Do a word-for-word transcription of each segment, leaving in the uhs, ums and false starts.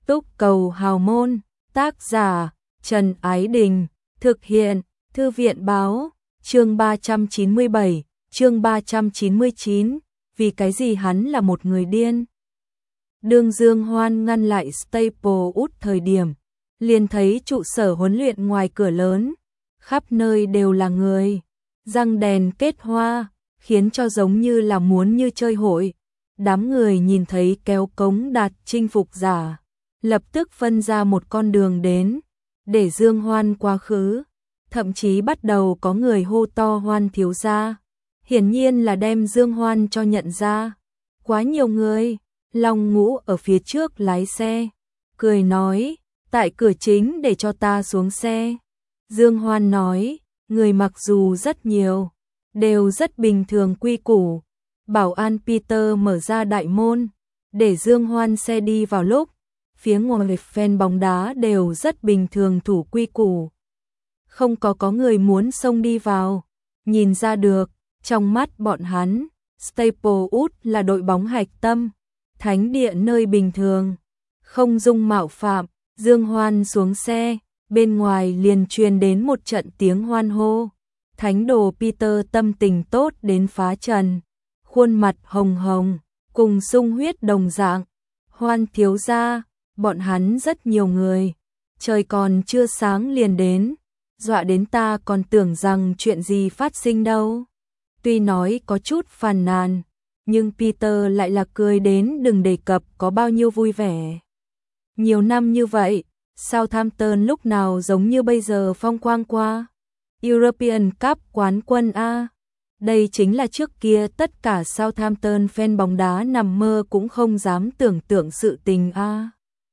Túc Cầu Hào Môn, tác giả Trần Ái Đình, thực hiện Thư viện Báo, chương ba trăm chín mươi bảy, chương ba trăm chín mươi chín, vì cái gì hắn là một người điên. Đương Dương Hoan ngăn lại Staplewood thời điểm, liền thấy trụ sở huấn luyện ngoài cửa lớn, khắp nơi đều là người, răng đèn kết hoa, khiến cho giống như là muốn như chơi hội. Đám người nhìn thấy kéo cống đạt chinh phục giả, lập tức phân ra một con đường đến, để Dương Hoan quá khứ, thậm chí bắt đầu có người hô to Hoan thiếu gia, hiển nhiên là đem Dương Hoan cho nhận ra. Quá nhiều người, Long Ngũ ở phía trước lái xe, cười nói, tại cửa chính để cho ta xuống xe. Dương Hoan nói, người mặc dù rất nhiều, đều rất bình thường quy củ. Bảo an Peter mở ra đại môn, để Dương Hoan xe đi vào lúc, phía ngoài fan bóng đá đều rất bình thường thủ quy củ. Không có có người muốn xông đi vào, nhìn ra được, trong mắt bọn hắn, Staplewood là đội bóng hạch tâm, thánh địa nơi bình thường, không dung mạo phạm. Dương Hoan xuống xe, bên ngoài liền truyền đến một trận tiếng hoan hô. Thánh đồ Peter tâm tình tốt đến phá trần, khuôn mặt hồng hồng, cùng sung huyết đồng dạng. Hoan thiếu gia, bọn hắn rất nhiều người, trời còn chưa sáng liền đến, dọa đến ta còn tưởng rằng chuyện gì phát sinh đâu. Tuy nói có chút phàn nàn, nhưng Peter lại là cười đến đừng đề cập có bao nhiêu vui vẻ. Nhiều năm như vậy, Southampton lúc nào giống như bây giờ phong quang qua. European Cup quán quân A. Đây chính là trước kia tất cả Southampton fan bóng đá nằm mơ cũng không dám tưởng tượng sự tình A.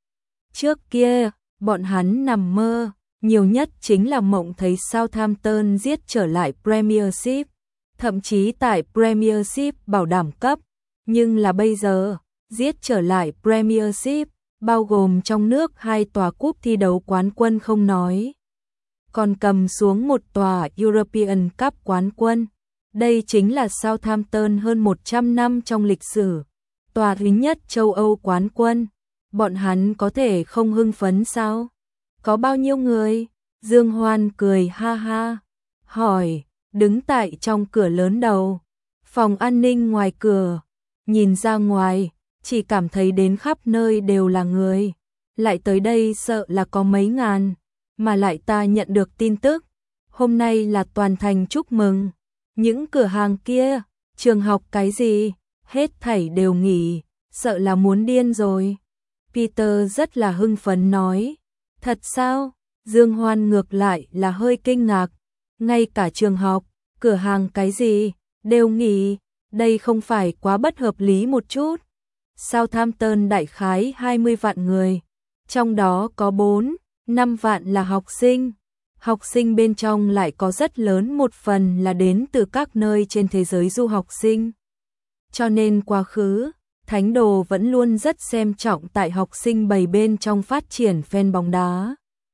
Trước kia, bọn hắn nằm mơ, nhiều nhất chính là mộng thấy Southampton giết trở lại Premiership, thậm chí tại Premiership bảo đảm cấp, nhưng là bây giờ, giết trở lại Premiership, bao gồm trong nước hai tòa cúp thi đấu quán quân không nói, còn cầm xuống một tòa European Cup quán quân. Đây chính là Southampton hơn một trăm năm trong lịch sử, tòa thứ nhất châu Âu quán quân. Bọn hắn có thể không hưng phấn sao? Có bao nhiêu người? Dương Hoan cười ha ha, hỏi, đứng tại trong cửa lớn đầu, phòng an ninh ngoài cửa, nhìn ra ngoài, chỉ cảm thấy đến khắp nơi đều là người, lại tới đây sợ là có mấy ngàn, mà lại ta nhận được tin tức, hôm nay là toàn thành chúc mừng, những cửa hàng kia, trường học cái gì, hết thảy đều nghỉ, sợ là muốn điên rồi. Peter rất là hưng phấn nói, thật sao? Dương Hoan ngược lại là hơi kinh ngạc, ngay cả trường học, cửa hàng cái gì, đều nghỉ, đây không phải quá bất hợp lý một chút. Southampton đại khái hai mươi vạn người, trong đó có bốn, năm vạn là học sinh. Học sinh bên trong lại có rất lớn một phần là đến từ các nơi trên thế giới du học sinh. Cho nên quá khứ, Thánh đồ vẫn luôn rất xem trọng tại học sinh bầy bên trong phát triển fan bóng đá.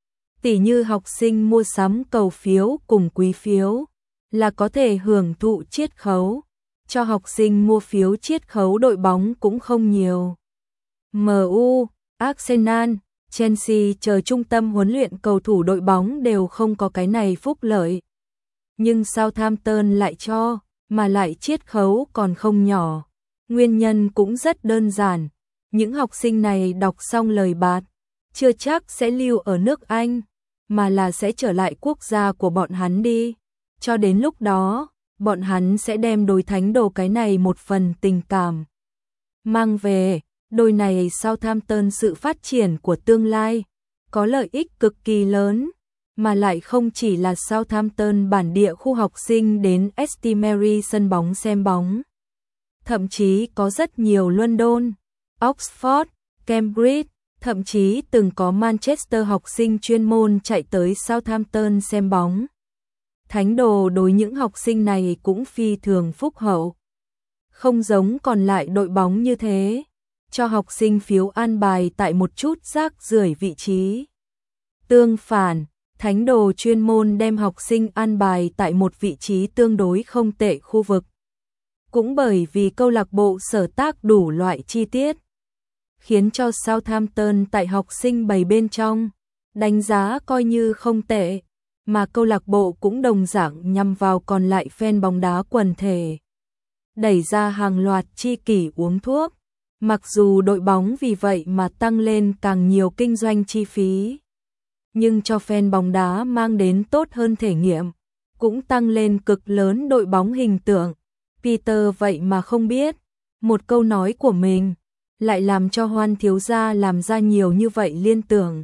Tỷ như học sinh mua sắm cầu phiếu cùng quý phiếu, là có thể hưởng thụ chiết khấu. Cho học sinh mua phiếu chiết khấu đội bóng cũng không nhiều. em u, Arsenal, Chelsea chờ trung tâm huấn luyện cầu thủ đội bóng đều không có cái này phúc lợi. Nhưng Southampton lại cho, mà lại chiết khấu còn không nhỏ. Nguyên nhân cũng rất đơn giản, những học sinh này đọc xong lời bạt, chưa chắc sẽ lưu ở nước Anh, mà là sẽ trở lại quốc gia của bọn hắn đi. Cho đến lúc đó, bọn hắn sẽ đem đối thánh đồ cái này một phần tình cảm mang về. Đôi này Southampton sự phát triển của tương lai, có lợi ích cực kỳ lớn, mà lại không chỉ là Southampton bản địa khu học sinh đến St Mary sân bóng xem bóng. Thậm chí có rất nhiều London, Oxford, Cambridge, thậm chí từng có Manchester học sinh chuyên môn chạy tới Southampton xem bóng. Thánh đồ đối những học sinh này cũng phi thường phúc hậu. Không giống còn lại đội bóng như thế, cho học sinh phiếu an bài tại một chút rác rưởi vị trí. Tương phản, Thánh đồ chuyên môn đem học sinh an bài tại một vị trí tương đối không tệ khu vực. Cũng bởi vì câu lạc bộ sở tác đủ loại chi tiết, khiến cho Southampton tại học sinh bầy bên trong đánh giá coi như không tệ, mà câu lạc bộ cũng đồng dạng nhằm vào còn lại fan bóng đá quần thể. Đẩy ra hàng loạt chi kỷ uống thuốc, mặc dù đội bóng vì vậy mà tăng lên càng nhiều kinh doanh chi phí, nhưng cho fan bóng đá mang đến tốt hơn thể nghiệm, cũng tăng lên cực lớn đội bóng hình tượng. Peter vậy mà không biết, một câu nói của mình lại làm cho Hoan thiếu gia làm ra nhiều như vậy liên tưởng.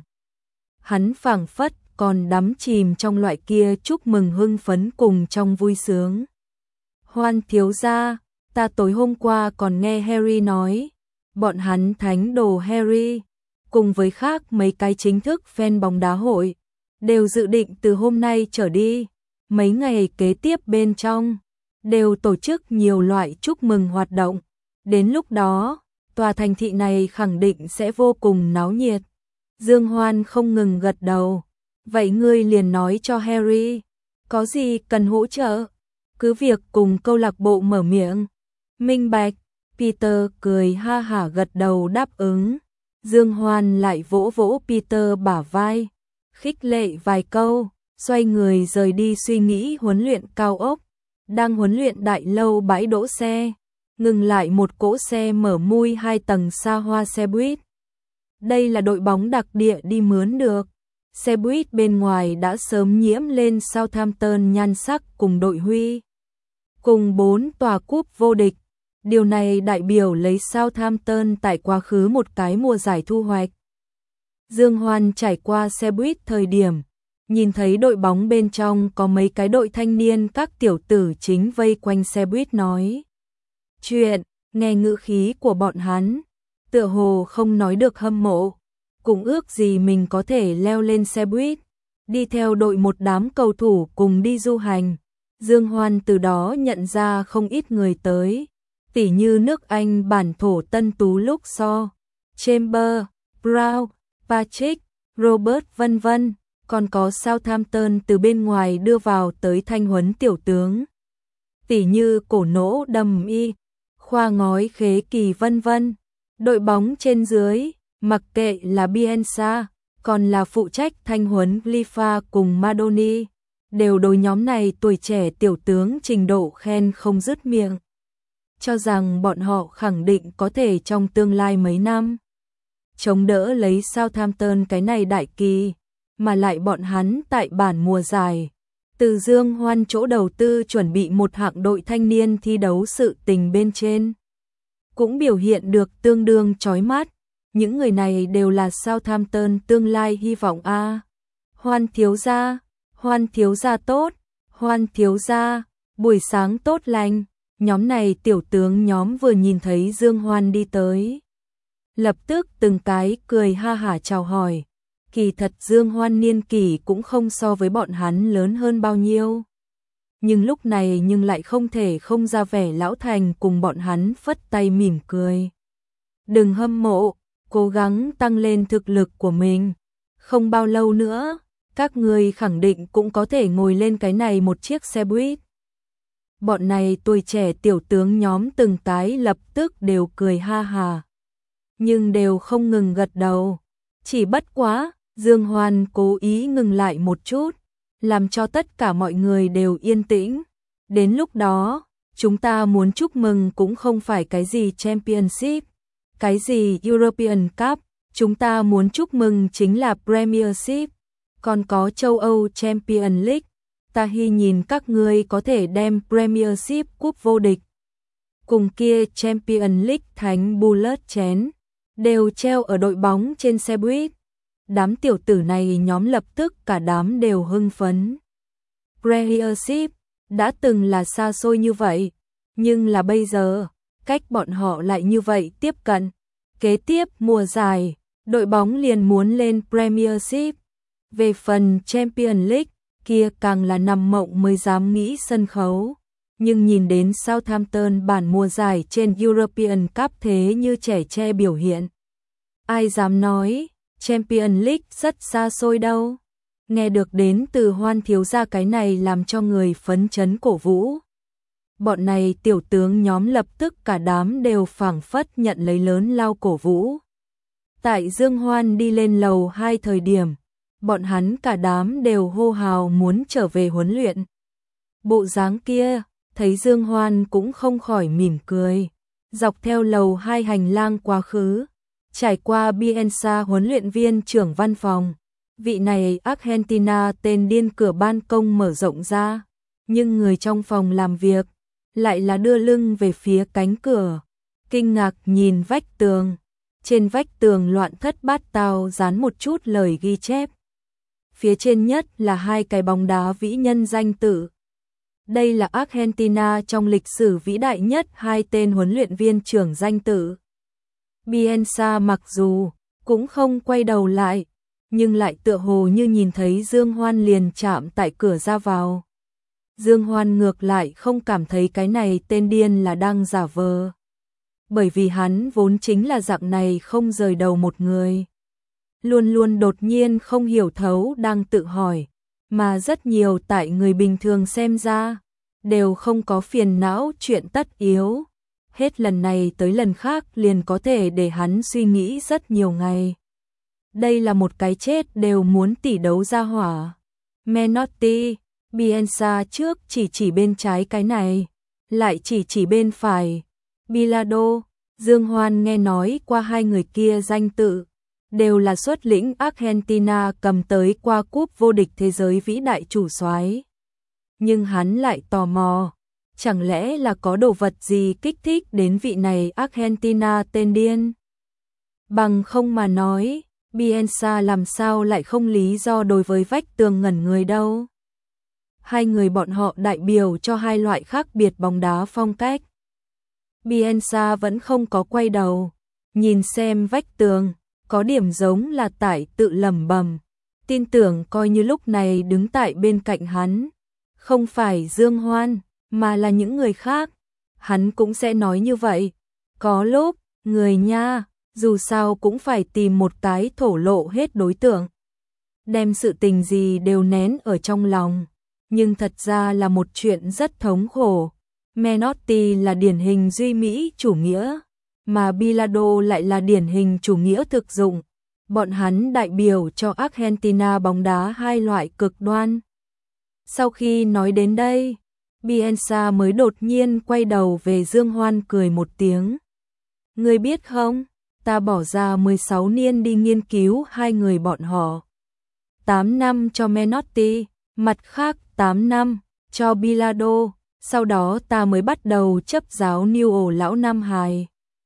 Hắn phảng phất còn đắm chìm trong loại kia chúc mừng hưng phấn cùng trong vui sướng. Hoan thiếu gia, ta tối hôm qua còn nghe Harry nói, bọn hắn thánh đồ Harry, cùng với khác mấy cái chính thức fan bóng đá hội, đều dự định từ hôm nay trở đi, mấy ngày kế tiếp bên trong, đều tổ chức nhiều loại chúc mừng hoạt động. Đến lúc đó, tòa thành thị này khẳng định sẽ vô cùng náo nhiệt. Dương Hoan không ngừng gật đầu. Vậy ngươi liền nói cho Harry, có gì cần hỗ trợ, cứ việc cùng câu lạc bộ mở miệng. Minh bạch. Peter cười ha hả gật đầu đáp ứng. Dương Hoan lại vỗ vỗ Peter bả vai, khích lệ vài câu, xoay người rời đi suy nghĩ huấn luyện cao ốc. Đang huấn luyện đại lâu bãi đỗ xe, ngừng lại một cỗ xe mở mui hai tầng xa hoa xe buýt. Đây là đội bóng đặc địa đi mướn được. Xe buýt bên ngoài đã sớm nhiễm lên Southampton nhan sắc cùng đội huy, cùng bốn tòa cúp vô địch. Điều này đại biểu lấy Southampton tại quá khứ một cái mùa giải thu hoạch. Dương Hoan trải qua xe buýt thời điểm, nhìn thấy đội bóng bên trong có mấy cái đội thanh niên các tiểu tử chính vây quanh xe buýt nói chuyện, nghe ngữ khí của bọn hắn, tựa hồ không nói được hâm mộ, cũng ước gì mình có thể leo lên xe buýt, đi theo đội một đám cầu thủ cùng đi du hành. Dương Hoan từ đó nhận ra không ít người tới, tỉ như nước Anh bản thổ Tân Tú lúc so, Chamber, Brown, Patrick, Robert vân vân, còn có Southampton từ bên ngoài đưa vào tới thanh huấn tiểu tướng, tỉ như cổ nỗ đầm y, khoa ngói khế kỳ vân vân. Đội bóng trên dưới, mặc kệ là Bielsa, còn là phụ trách thanh huấn Glifa cùng Madoni, đều đối nhóm này tuổi trẻ tiểu tướng trình độ khen không dứt miệng, cho rằng bọn họ khẳng định có thể trong tương lai mấy năm chống đỡ lấy Southampton cái này đại kỳ, mà lại bọn hắn tại bản mùa giải từ Dương Hoan chỗ đầu tư chuẩn bị một hạng đội thanh niên thi đấu sự tình bên trên, cũng biểu hiện được tương đương chói mắt. Những người này đều là Southampton tương lai hy vọng a. À. Hoan thiếu gia, Hoan thiếu gia tốt, Hoan thiếu gia, buổi sáng tốt lành. Nhóm này tiểu tướng nhóm vừa nhìn thấy Dương Hoan đi tới, lập tức từng cái cười ha hả chào hỏi. Kỳ thật Dương Hoan niên kỷ cũng không so với bọn hắn lớn hơn bao nhiêu, nhưng lúc này nhưng lại không thể không ra vẻ lão thành cùng bọn hắn phất tay mỉm cười. Đừng hâm mộ, cố gắng tăng lên thực lực của mình, không bao lâu nữa, các người khẳng định cũng có thể ngồi lên cái này một chiếc xe buýt. Bọn này tuổi trẻ tiểu tướng nhóm từng cái lập tức đều cười ha hà, nhưng đều không ngừng gật đầu. Chỉ bất quá, Dương Hoan cố ý ngừng lại một chút, làm cho tất cả mọi người đều yên tĩnh. Đến lúc đó, chúng ta muốn chúc mừng cũng không phải cái gì Championship, cái gì European Cup, chúng ta muốn chúc mừng chính là Premiership, còn có châu Âu Champions League. Ta hy nhìn các ngươi có thể đem Premiership cúp vô địch cùng kia Champions League thánh bullet chén đều treo ở đội bóng trên xe buýt. Đám tiểu tử này nhóm lập tức cả đám đều hưng phấn. Premiership đã từng là xa xôi như vậy, nhưng là bây giờ, cách bọn họ lại như vậy tiếp cận. Kế tiếp mùa giải, đội bóng liền muốn lên Premiership. Về phần Champions League, kia càng là nằm mộng mới dám nghĩ sân khấu. Nhưng nhìn đến Southampton bản mùa giải trên European Cup thế như trẻ tre biểu hiện, ai dám nói Champions League rất xa xôi đâu. Nghe được đến từ Hoan thiếu gia cái này làm cho người phấn chấn cổ vũ. Bọn này tiểu tướng nhóm lập tức cả đám đều phảng phất nhận lấy lớn lao cổ vũ. Tại Dương Hoan đi lên lầu hai thời điểm, bọn hắn cả đám đều hô hào muốn trở về huấn luyện. Bộ dáng kia, thấy Dương Hoan cũng không khỏi mỉm cười. Dọc theo lầu hai hành lang quá khứ, trải qua Bielsa huấn luyện viên trưởng văn phòng. Vị này Argentina tên điên cửa ban công mở rộng ra, nhưng người trong phòng làm việc lại là đưa lưng về phía cánh cửa, kinh ngạc nhìn vách tường. Trên vách tường loạn thất bát tao dán một chút lời ghi chép. Phía trên nhất là hai cái bóng đá vĩ nhân danh tự. Đây là Argentina trong lịch sử vĩ đại nhất hai tên huấn luyện viên trưởng danh tự. Bielsa mặc dù cũng không quay đầu lại, nhưng lại tựa hồ như nhìn thấy Dương Hoan liền chạm tại cửa ra vào. Dương Hoan ngược lại không cảm thấy cái này tên điên là đang giả vờ. Bởi vì hắn vốn chính là dạng này không rời đầu một người. Luôn luôn đột nhiên không hiểu thấu đang tự hỏi, mà rất nhiều tại người bình thường xem ra, đều không có phiền não chuyện tất yếu. Hết lần này tới lần khác liền có thể để hắn suy nghĩ rất nhiều ngày. Đây là một cái chết đều muốn tỉ đấu ra hỏa. Menotti, Bielsa trước chỉ chỉ bên trái cái này, lại chỉ chỉ bên phải. Bilardo, Dương Hoan nghe nói qua hai người kia danh tự, đều là xuất lĩnh Argentina cầm tới qua cúp vô địch thế giới vĩ đại chủ soái. Nhưng hắn lại tò mò, chẳng lẽ là có đồ vật gì kích thích đến vị này Argentina tên điên? Bằng không mà nói, Bielsa làm sao lại không lý do đối với vách tường ngẩn người đâu. Hai người bọn họ đại biểu cho hai loại khác biệt bóng đá phong cách. Bielsa vẫn không có quay đầu, nhìn xem vách tường, có điểm giống là tại tự lẩm bẩm, tin tưởng coi như lúc này đứng tại bên cạnh hắn, không phải Dương Hoan, mà là những người khác, hắn cũng sẽ nói như vậy. Có lúc, người nha, dù sao cũng phải tìm một cái thổ lộ hết đối tượng, đem sự tình gì đều nén ở trong lòng, nhưng thật ra là một chuyện rất thống khổ. Menotti là điển hình duy mỹ chủ nghĩa, mà Bilardo lại là điển hình chủ nghĩa thực dụng. Bọn hắn đại biểu cho Argentina bóng đá hai loại cực đoan. Sau khi nói đến đây, Bielsa mới đột nhiên quay đầu về Dương Hoan cười một tiếng. Ngươi biết không, ta bỏ ra mười sáu niên đi nghiên cứu hai người bọn họ. tám năm cho Menotti, mặt khác tám năm cho Bilardo. Sau đó ta mới bắt đầu chấp giáo Newell lão Nam Hải.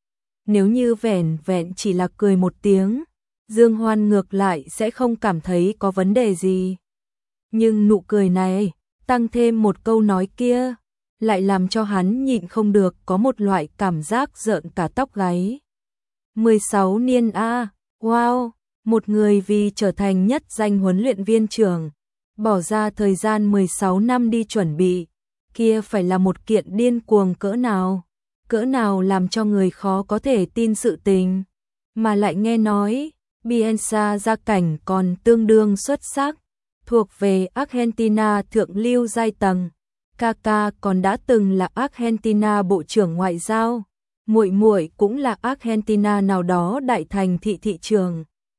Nếu như vẻn vẹn chỉ là cười một tiếng, Dương Hoan ngược lại sẽ không cảm thấy có vấn đề gì. Nhưng nụ cười này, tăng thêm một câu nói kia, lại làm cho hắn nhịn không được có một loại cảm giác rợn cả tóc gáy. mười sáu niên a, wow, một người vì trở thành nhất danh huấn luyện viên trưởng, bỏ ra thời gian mười sáu năm đi chuẩn bị. Kia phải là một kiện điên cuồng cỡ nào, cỡ nào làm cho người khó có thể tin sự tình, mà lại nghe nói, Bielsa gia cảnh còn tương đương xuất sắc, thuộc về Argentina thượng lưu giai tầng, Kaká còn đã từng là Argentina bộ trưởng ngoại giao, muội muội cũng là Argentina nào đó đại thành thị thị trường.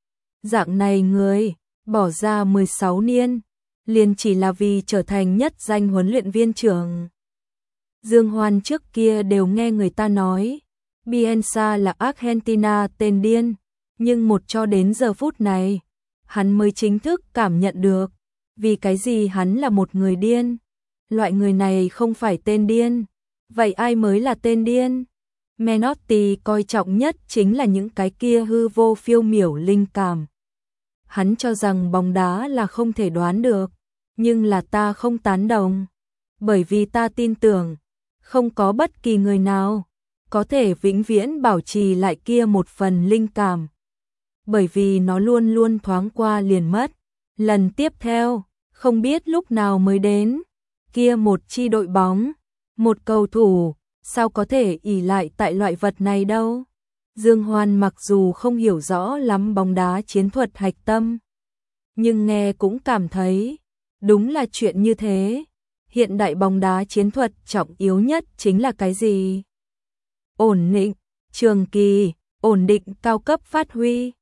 Dạng này người, bỏ ra mười sáu niên, liền chỉ là vì trở thành nhất danh huấn luyện viên trưởng. Dương Hoan trước kia đều nghe người ta nói, Bielsa là Argentina tên điên, nhưng một cho đến giờ phút này, hắn mới chính thức cảm nhận được, vì cái gì hắn là một người điên. Loại người này không phải tên điên, vậy ai mới là tên điên? Menotti coi trọng nhất chính là những cái kia hư vô phiêu miểu linh cảm. Hắn cho rằng bóng đá là không thể đoán được, nhưng là ta không tán đồng, bởi vì ta tin tưởng, không có bất kỳ người nào có thể vĩnh viễn bảo trì lại kia một phần linh cảm, bởi vì nó luôn luôn thoáng qua liền mất, lần tiếp theo, không biết lúc nào mới đến, kia một chi đội bóng, một cầu thủ, sao có thể ỷ lại tại loại vật này đâu. Dương Hoan mặc dù không hiểu rõ lắm bóng đá chiến thuật hạch tâm, nhưng nghe cũng cảm thấy, đúng là chuyện như thế. Hiện đại bóng đá chiến thuật trọng yếu nhất chính là cái gì? Ổn định, trường kỳ, ổn định cao cấp phát huy.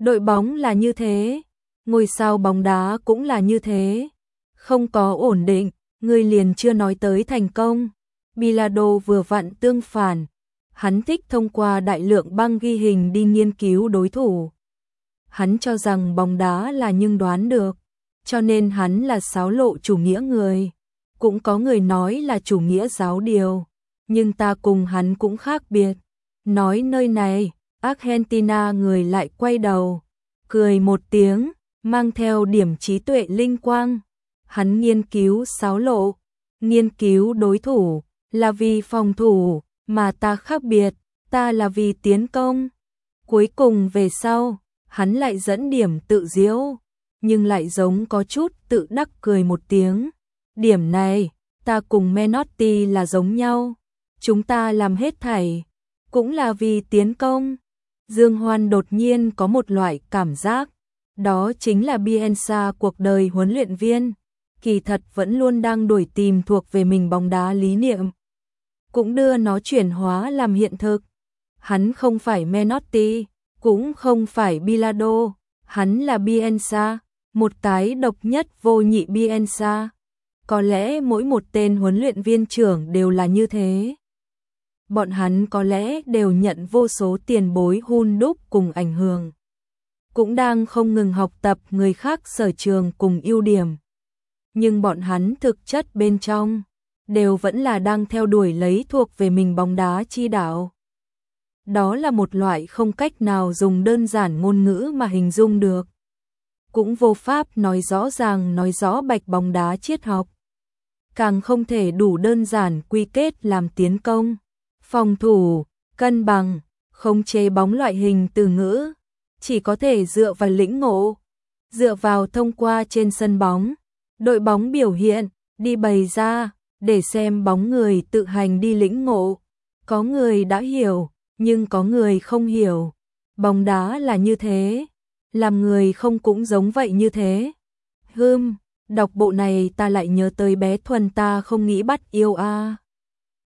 Đội bóng là như thế, ngôi sao bóng đá cũng là như thế. Không có ổn định, người liền chưa nói tới thành công. Bilardo vừa vặn tương phản. Hắn thích thông qua đại lượng băng ghi hình đi nghiên cứu đối thủ. Hắn cho rằng bóng đá là nhưng đoán được, cho nên hắn là xáo lộ chủ nghĩa người. Cũng có người nói là chủ nghĩa giáo điều, nhưng ta cùng hắn cũng khác biệt. Nói nơi này, Argentina người lại quay đầu, cười một tiếng, mang theo điểm trí tuệ linh quang. Hắn nghiên cứu xáo lộ, nghiên cứu đối thủ, là vì phòng thủ, mà ta khác biệt, ta là vì tiến công. Cuối cùng về sau, hắn lại dẫn điểm tự giễu, nhưng lại giống có chút tự đắc cười một tiếng. Điểm này, ta cùng Menotti là giống nhau, chúng ta làm hết thảy, cũng là vì tiến công. Dương Hoan đột nhiên có một loại cảm giác, đó chính là Bielsa cuộc đời huấn luyện viên, kỳ thật vẫn luôn đang đuổi tìm thuộc về mình bóng đá lý niệm, cũng đưa nó chuyển hóa làm hiện thực. Hắn không phải Menotti, cũng không phải Bilardo, hắn là Bielsa, một cái độc nhất vô nhị Bielsa. Có lẽ mỗi một tên huấn luyện viên trưởng đều là như thế. Bọn hắn có lẽ đều nhận vô số tiền bối hun đúc cùng ảnh hưởng, cũng đang không ngừng học tập người khác sở trường cùng ưu điểm. Nhưng bọn hắn thực chất bên trong đều vẫn là đang theo đuổi lấy thuộc về mình bóng đá chi đạo. Đó là một loại không cách nào dùng đơn giản ngôn ngữ mà hình dung được, cũng vô pháp nói rõ ràng nói rõ bạch bóng đá triết học, càng không thể đủ đơn giản quy kết làm tiến công, phòng thủ, cân bằng, khống chế bóng loại hình từ ngữ, chỉ có thể dựa vào lĩnh ngộ, dựa vào thông qua trên sân bóng, đội bóng biểu hiện, đi bày ra, để xem bóng người tự hành đi lĩnh ngộ. Có người đã hiểu, nhưng có người không hiểu. Bóng đá là như thế, làm người không cũng giống vậy như thế. Hừm, đọc bộ này ta lại nhớ tới bé Thuần ta không nghĩ bắt yêu a. À.